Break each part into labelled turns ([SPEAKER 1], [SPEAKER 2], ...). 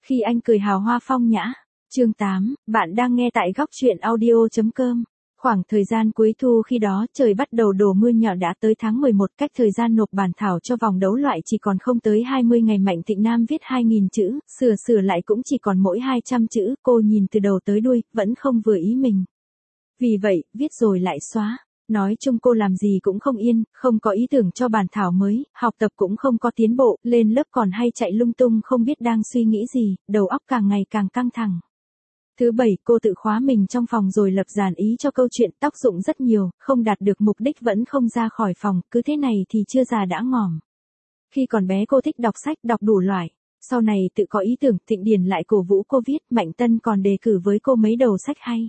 [SPEAKER 1] Khi anh cười hào hoa phong nhã. Chương 8, bạn đang nghe tại góc truyện audio.com. Khoảng thời gian cuối thu khi đó trời bắt đầu đổ mưa nhỏ đã tới tháng 11, cách thời gian nộp bản thảo cho vòng đấu loại chỉ còn không tới 20 ngày. Mạnh Thịnh Nam viết 2.000 chữ, sửa lại cũng chỉ còn mỗi 200 chữ, cô nhìn từ đầu tới đuôi, vẫn không vừa ý mình. Vì vậy, viết rồi lại xóa. Nói chung cô làm gì cũng không yên, không có ý tưởng cho bản thảo mới, học tập cũng không có tiến bộ, lên lớp còn hay chạy lung tung không biết đang suy nghĩ gì, đầu óc càng ngày càng căng thẳng. Thứ bảy, cô tự khóa mình trong phòng rồi lập dàn ý cho câu chuyện, tác dụng rất nhiều, không đạt được mục đích vẫn không ra khỏi phòng, cứ thế này thì chưa già đã ngỏm. Khi còn bé cô thích đọc sách, đọc đủ loại. Sau này tự có ý tưởng, Thịnh Điền lại cổ vũ cô viết, Mạnh Tân còn đề cử với cô mấy đầu sách hay.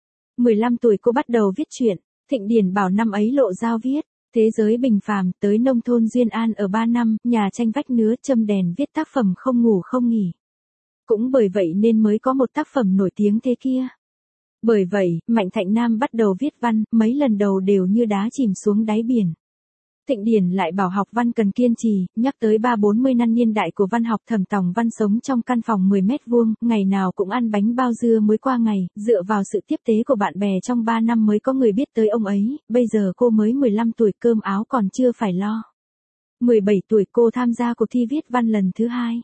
[SPEAKER 1] 15 tuổi cô bắt đầu viết truyện, Thịnh Điền bảo năm ấy lộ dao viết, Thế giới bình phàm, tới nông thôn Duyên An ở 3 năm, nhà tranh vách nứa, châm đèn viết tác phẩm không ngủ không nghỉ. Cũng bởi vậy nên mới có một tác phẩm nổi tiếng thế kia. Bởi vậy, Mạnh Thịnh Nam bắt đầu viết văn, mấy lần đầu đều như đá chìm xuống đáy biển. Thịnh Điền lại bảo học văn cần kiên trì, nhắc tới 30-40 năm niên đại của văn học. Thẩm Tòng Văn sống trong căn phòng 10 mét vuông, ngày nào cũng ăn bánh bao dưa muối qua ngày, dựa vào sự tiếp tế của bạn bè trong 3 năm mới có người biết tới ông ấy, bây giờ cô mới 15 tuổi cơm áo còn chưa phải lo. 17 tuổi cô tham gia cuộc thi viết văn lần thứ 2.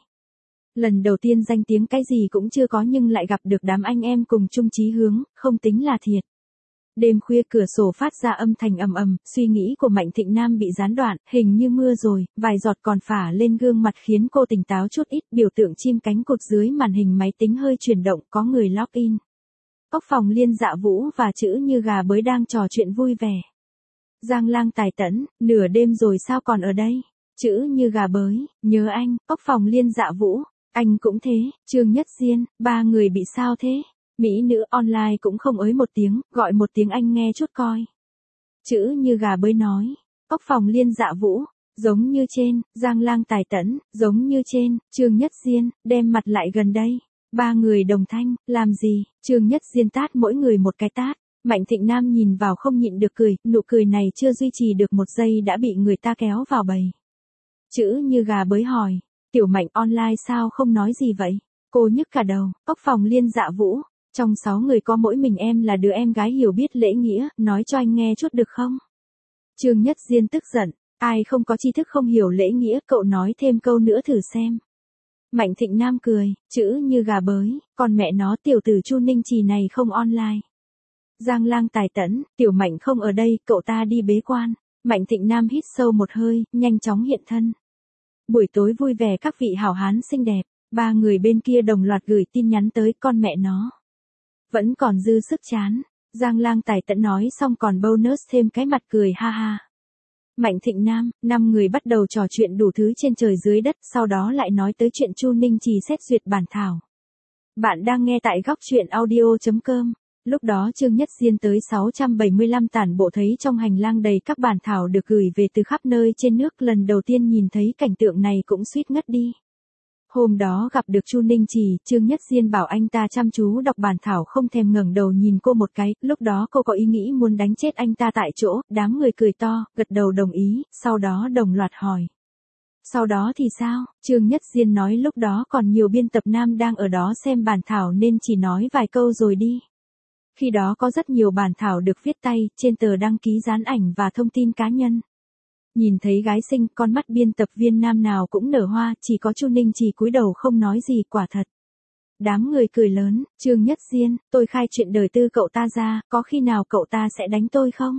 [SPEAKER 1] Lần đầu tiên danh tiếng cái gì cũng chưa có nhưng lại gặp được đám anh em cùng chung chí hướng, không tính là thiệt. Đêm khuya cửa sổ phát ra âm thanh ầm ầm, suy nghĩ của Mạnh Thịnh Nam bị gián đoạn, hình như mưa rồi, vài giọt còn phả lên gương mặt khiến cô tỉnh táo chút ít, biểu tượng chim cánh cụt dưới màn hình máy tính hơi chuyển động, có người login. Ốc phòng Liên Dạ Vũ và Chữ Như Gà Bới đang trò chuyện vui vẻ. Giang Lang Tài Tẫn, nửa đêm rồi sao còn ở đây? Chữ Như Gà Bới, nhớ anh. Ốc phòng Liên Dạ Vũ, anh cũng thế. Trương Nhất Diên, ba người bị sao thế? Mỹ nữ online cũng không ới một tiếng, gọi một tiếng anh nghe chút coi. Chữ Như Gà Bới nói. Ốc phòng Liên Dạ Vũ, giống như trên. Giang Lang Tài Tẫn, giống như trên. Trương Nhất Diên, đem mặt lại gần đây. Ba người đồng thanh, làm gì? Trương Nhất Diên tát mỗi người một cái tát. Mạnh Thịnh Nam nhìn vào không nhịn được cười, nụ cười này chưa duy trì được một giây đã bị người ta kéo vào bầy. Chữ Như Gà Bới hỏi, Tiểu Mạnh online sao không nói gì vậy? Cô nhức cả đầu. Ốc phòng Liên Dạ Vũ, trong 6 người có mỗi mình em là đứa em gái hiểu biết lễ nghĩa, nói cho anh nghe chút được không? Trương Nhất Diên tức giận, ai không có tri thức không hiểu lễ nghĩa, cậu nói thêm câu nữa thử xem. Mạnh Thịnh Nam cười, Chữ Như Gà Bới, còn mẹ nó tiểu tử Chu Ninh Trì này không online. Giang Lang Tài Tẫn, Tiểu Mạnh không ở đây, cậu ta đi bế quan. Mạnh Thịnh Nam hít sâu một hơi, nhanh chóng hiện thân. Buổi tối vui vẻ các vị hảo hán xinh đẹp, ba người bên kia đồng loạt gửi tin nhắn tới, con mẹ nó. Vẫn còn dư sức chán. Giang Lang Tài Tẫn nói xong còn bonus thêm cái mặt cười ha ha. Mạnh Thịnh Nam, 5 người bắt đầu trò chuyện đủ thứ trên trời dưới đất, sau đó lại nói tới chuyện Chu Ninh Trì xét duyệt bản thảo. Bạn đang nghe tại góc truyện audio.com. Lúc đó Trương Nhất Diên tới 675 tản bộ thấy trong hành lang đầy các bản thảo được gửi về từ khắp nơi trên nước, lần đầu tiên nhìn thấy cảnh tượng này cũng suýt ngất đi. Hôm đó gặp được Chu Ninh Trì, Trương Nhất Diên bảo anh ta chăm chú đọc bản thảo không thèm ngẩng đầu nhìn cô một cái, lúc đó cô có ý nghĩ muốn đánh chết anh ta tại chỗ, đám người cười to, gật đầu đồng ý, sau đó đồng loạt hỏi. Sau đó thì sao? Trương Nhất Diên nói lúc đó còn nhiều biên tập nam đang ở đó xem bản thảo nên chỉ nói vài câu rồi đi. Khi đó có rất nhiều bản thảo được viết tay, trên tờ đăng ký dán ảnh và thông tin cá nhân. Nhìn thấy gái xinh, con mắt biên tập viên nam nào cũng nở hoa, chỉ có Chu Ninh Trì cúi đầu không nói gì, quả thật. Đám người cười lớn, Trương Nhất Diên, tôi khai chuyện đời tư cậu ta ra, có khi nào cậu ta sẽ đánh tôi không?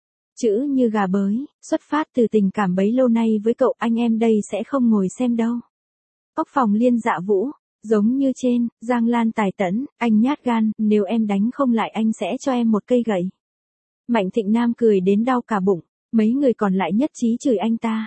[SPEAKER 1] Chữ Như Gà Bới, xuất phát từ tình cảm bấy lâu nay với cậu, anh em đây sẽ không ngồi xem đâu. Ốc phòng Liên Dạ Vũ, giống như trên. Giang Lang Tài Tẫn, anh nhát gan, nếu em đánh không lại anh sẽ cho em một cây gậy. Mạnh Thịnh Nam cười đến đau cả bụng, mấy người còn lại nhất trí chửi anh ta.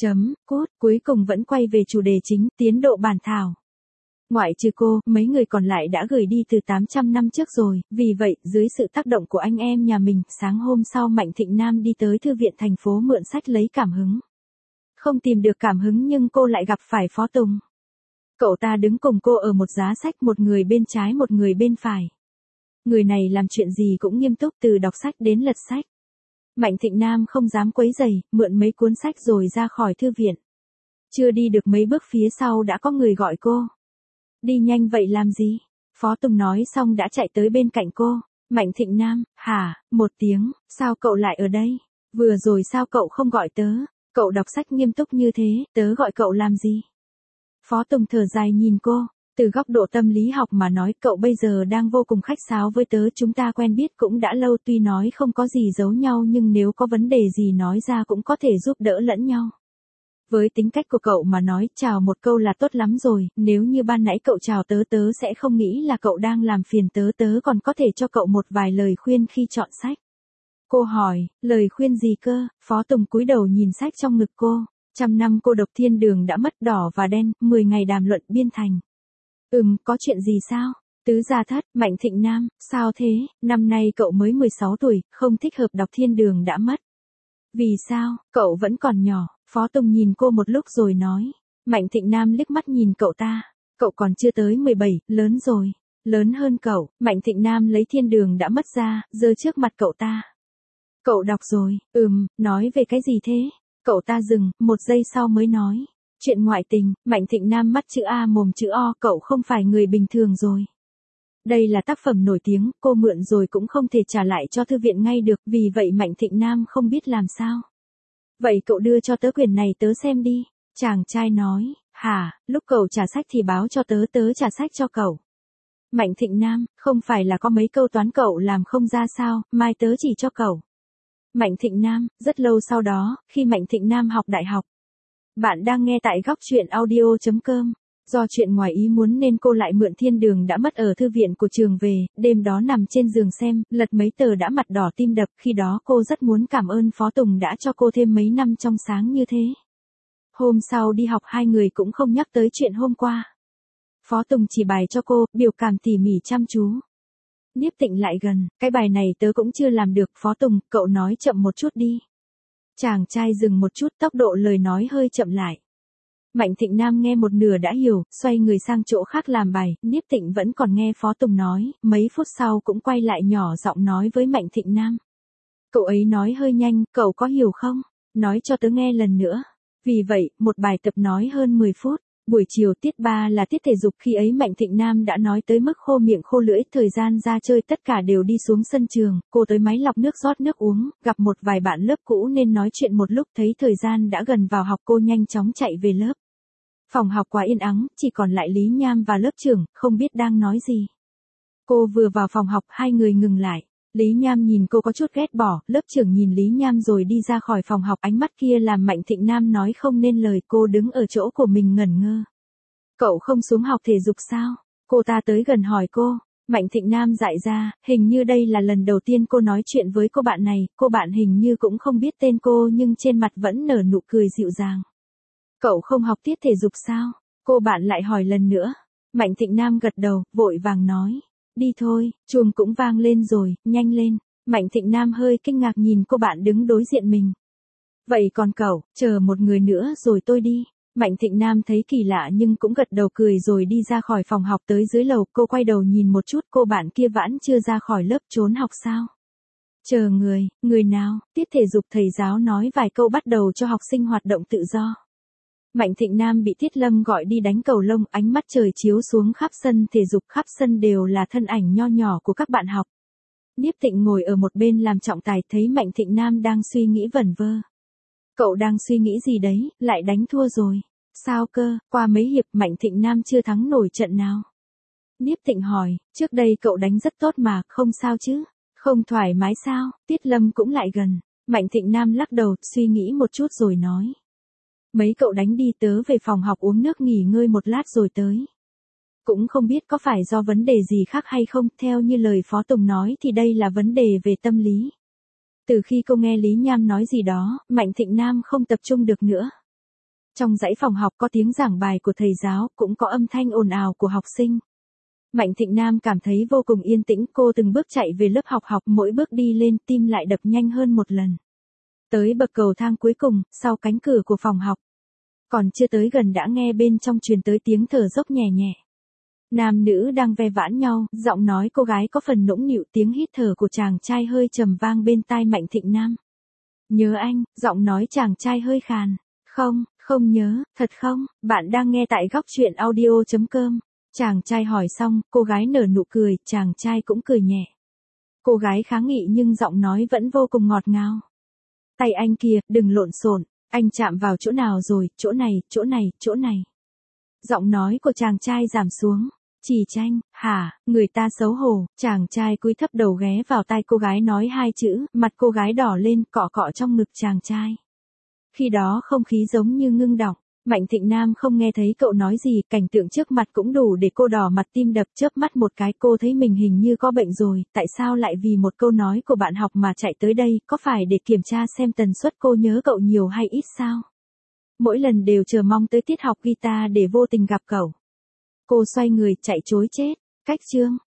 [SPEAKER 1] Cút, cuối cùng vẫn quay về chủ đề chính, tiến độ bản thảo. Ngoại trừ cô, mấy người còn lại đã gửi đi từ 800 năm trước rồi, vì vậy, dưới sự tác động của anh em nhà mình, sáng hôm sau Mạnh Thịnh Nam đi tới thư viện thành phố mượn sách lấy cảm hứng. Không tìm được cảm hứng nhưng cô lại gặp phải Phó Tùng. Cậu ta đứng cùng cô ở một giá sách, một người bên trái một người bên phải. Người này làm chuyện gì cũng nghiêm túc từ đọc sách đến lật sách. Mạnh Thịnh Nam không dám quấy rầy, mượn mấy cuốn sách rồi ra khỏi thư viện. Chưa đi được mấy bước phía sau đã có người gọi cô. Đi nhanh vậy làm gì? Phó Tùng nói xong đã chạy tới bên cạnh cô. Mạnh Thịnh Nam, hả, một tiếng, sao cậu lại ở đây? Vừa rồi sao cậu không gọi tớ? Cậu đọc sách nghiêm túc như thế, tớ gọi cậu làm gì? Phó Tùng thở dài nhìn cô, từ góc độ tâm lý học mà nói cậu bây giờ đang vô cùng khách sáo với tớ, chúng ta quen biết cũng đã lâu, tuy nói không có gì giấu nhau nhưng nếu có vấn đề gì nói ra cũng có thể giúp đỡ lẫn nhau. Với tính cách của cậu mà nói chào một câu là tốt lắm rồi, nếu như ban nãy cậu chào tớ, tớ sẽ không nghĩ là cậu đang làm phiền tớ, tớ còn có thể cho cậu một vài lời khuyên khi chọn sách. Cô hỏi, lời khuyên gì cơ? Phó Tùng cúi đầu nhìn sách trong ngực cô. 100 năm cô độc thiên đường đã mất, đỏ và đen, 10 ngày đàm luận biên thành. Có chuyện gì sao? Tứ gia thất, Mạnh Thịnh Nam, sao thế? Năm nay cậu mới 16 tuổi, không thích hợp đọc thiên đường đã mất. Vì sao? Cậu vẫn còn nhỏ. Phó Tùng nhìn cô một lúc rồi nói. Mạnh Thịnh Nam liếc mắt nhìn cậu ta. Cậu còn chưa tới 17, lớn rồi. Lớn hơn cậu. Mạnh Thịnh Nam lấy thiên đường đã mất ra, giơ trước mặt cậu ta. Cậu đọc rồi? Nói về cái gì thế? Cậu ta dừng, một giây sau mới nói. Chuyện ngoại tình. Mạnh Thịnh Nam mắt chữ A mồm chữ O, cậu không phải người bình thường rồi. Đây là tác phẩm nổi tiếng, cô mượn rồi cũng không thể trả lại cho thư viện ngay được, vì vậy Mạnh Thịnh Nam không biết làm sao. Vậy cậu đưa cho tớ quyển này tớ xem đi. Chàng trai nói, hả, lúc cậu trả sách thì báo cho tớ, tớ trả sách cho cậu. Mạnh Thịnh Nam, không phải là có mấy câu toán cậu làm không ra sao, mai tớ chỉ cho cậu. Mạnh Thịnh Nam, rất lâu sau đó, khi Mạnh Thịnh Nam học đại học. Bạn đang nghe tại góc truyện audio.com. Do chuyện ngoài ý muốn nên cô lại mượn thiên đường đã mất ở thư viện của trường về, đêm đó nằm trên giường xem, lật mấy tờ đã mặt đỏ tim đập, khi đó cô rất muốn cảm ơn Phó Tùng đã cho cô thêm mấy năm trong sáng như thế. Hôm sau đi học hai người cũng không nhắc tới chuyện hôm qua. Phó Tùng chỉ bài cho cô, biểu cảm tỉ mỉ chăm chú. Niếp Tịnh lại gần, cái bài này tớ cũng chưa làm được, Phó Tùng, cậu nói chậm một chút đi. Chàng trai dừng một chút, tốc độ lời nói hơi chậm lại. Mạnh Thịnh Nam nghe một nửa đã hiểu, xoay người sang chỗ khác làm bài, Niếp Tịnh vẫn còn nghe Phó Tùng nói, mấy phút sau cũng quay lại nhỏ giọng nói với Mạnh Thịnh Nam. Cậu ấy nói hơi nhanh, cậu có hiểu không? Nói cho tớ nghe lần nữa. Vì vậy, một bài tập nói hơn 10 phút. Buổi chiều tiết 3 là tiết thể dục, khi ấy Mạnh Thịnh Nam đã nói tới mức khô miệng khô lưỡi, thời gian ra chơi tất cả đều đi xuống sân trường, cô tới máy lọc nước rót nước uống, gặp một vài bạn lớp cũ nên nói chuyện một lúc, thấy thời gian đã gần vào học cô nhanh chóng chạy về lớp. Phòng học quá yên ắng, chỉ còn lại Lý Nham và lớp trưởng, không biết đang nói gì. Cô vừa vào phòng học, hai người ngừng lại. Lý Nham nhìn cô có chút ghét bỏ, lớp trưởng nhìn Lý Nham rồi đi ra khỏi phòng học, ánh mắt kia làm Mạnh Thịnh Nam nói không nên lời, cô đứng ở chỗ của mình ngẩn ngơ. Cậu không xuống học thể dục sao? Cô ta tới gần hỏi cô. Mạnh Thịnh Nam dại ra, hình như đây là lần đầu tiên cô nói chuyện với cô bạn này, cô bạn hình như cũng không biết tên cô nhưng trên mặt vẫn nở nụ cười dịu dàng. Cậu không học tiết thể dục sao? Cô bạn lại hỏi lần nữa. Mạnh Thịnh Nam gật đầu, vội vàng nói. Đi thôi, chuông cũng vang lên rồi, nhanh lên. Mạnh Thịnh Nam hơi kinh ngạc nhìn cô bạn đứng đối diện mình. Vậy còn cậu, chờ một người nữa rồi tôi đi. Mạnh Thịnh Nam thấy kỳ lạ nhưng cũng gật đầu cười rồi đi ra khỏi phòng học tới dưới lầu, cô quay đầu nhìn một chút, cô bạn kia vẫn chưa ra khỏi lớp, trốn học sao? Chờ người nào? Tiết thể dục thầy giáo nói vài câu bắt đầu cho học sinh hoạt động tự do. Mạnh Thịnh Nam bị Tiết Lâm gọi đi đánh cầu lông, ánh mắt trời chiếu xuống khắp sân thể dục, khắp sân đều là thân ảnh nho nhỏ của các bạn học. Niếp Tịnh ngồi ở một bên làm trọng tài, thấy Mạnh Thịnh Nam đang suy nghĩ vẩn vơ. Cậu đang suy nghĩ gì đấy, lại đánh thua rồi. Sao cơ, qua mấy hiệp Mạnh Thịnh Nam chưa thắng nổi trận nào. Niếp Tịnh hỏi, trước đây cậu đánh rất tốt mà, không sao chứ? Không thoải mái sao? Tiết Lâm cũng lại gần. Mạnh Thịnh Nam lắc đầu, suy nghĩ một chút rồi nói. Mấy cậu đánh đi, tớ về phòng học uống nước nghỉ ngơi một lát rồi tới. Cũng không biết có phải do vấn đề gì khác hay không, theo như lời Phó Tùng nói thì đây là vấn đề về tâm lý. Từ khi cô nghe Lý Nham nói gì đó, Mạnh Thịnh Nam không tập trung được nữa. Trong dãy phòng học có tiếng giảng bài của thầy giáo, cũng có âm thanh ồn ào của học sinh. Mạnh Thịnh Nam cảm thấy vô cùng yên tĩnh, cô từng bước chạy về lớp học, mỗi bước đi lên tim lại đập nhanh hơn một lần. Tới bậc cầu thang cuối cùng, sau cánh cửa của phòng học. Còn chưa tới gần đã nghe bên trong truyền tới tiếng thở dốc nhẹ nhẹ. Nam nữ đang ve vãn nhau, giọng nói cô gái có phần nũng nịu, tiếng hít thở của chàng trai hơi trầm vang bên tai Mạnh Thịnh Nam. Nhớ anh, giọng nói chàng trai hơi khàn. Không nhớ, thật không? Bạn đang nghe tại góc truyện audio.com. Chàng trai hỏi xong, cô gái nở nụ cười, chàng trai cũng cười nhẹ. Cô gái kháng nghị nhưng giọng nói vẫn vô cùng ngọt ngào. Tay anh kìa, đừng lộn xộn, anh chạm vào chỗ nào rồi, chỗ này, chỗ này, chỗ này. Giọng nói của chàng trai giảm xuống. Chỉ Tranh, hả, người ta xấu hổ, chàng trai cúi thấp đầu ghé vào tai cô gái nói hai chữ, mặt cô gái đỏ lên, cọ cọ trong ngực chàng trai. Khi đó không khí giống như ngưng đọng. Mạnh Thịnh Nam không nghe thấy cậu nói gì, cảnh tượng trước mặt cũng đủ để cô đỏ mặt tim đập, chớp mắt một cái cô thấy mình hình như có bệnh rồi, tại sao lại vì một câu nói của bạn học mà chạy tới đây, có phải để kiểm tra xem tần suất cô nhớ cậu nhiều hay ít sao? Mỗi lần đều chờ mong tới tiết học guitar để vô tình gặp cậu. Cô xoay người chạy trối chết, cách chương.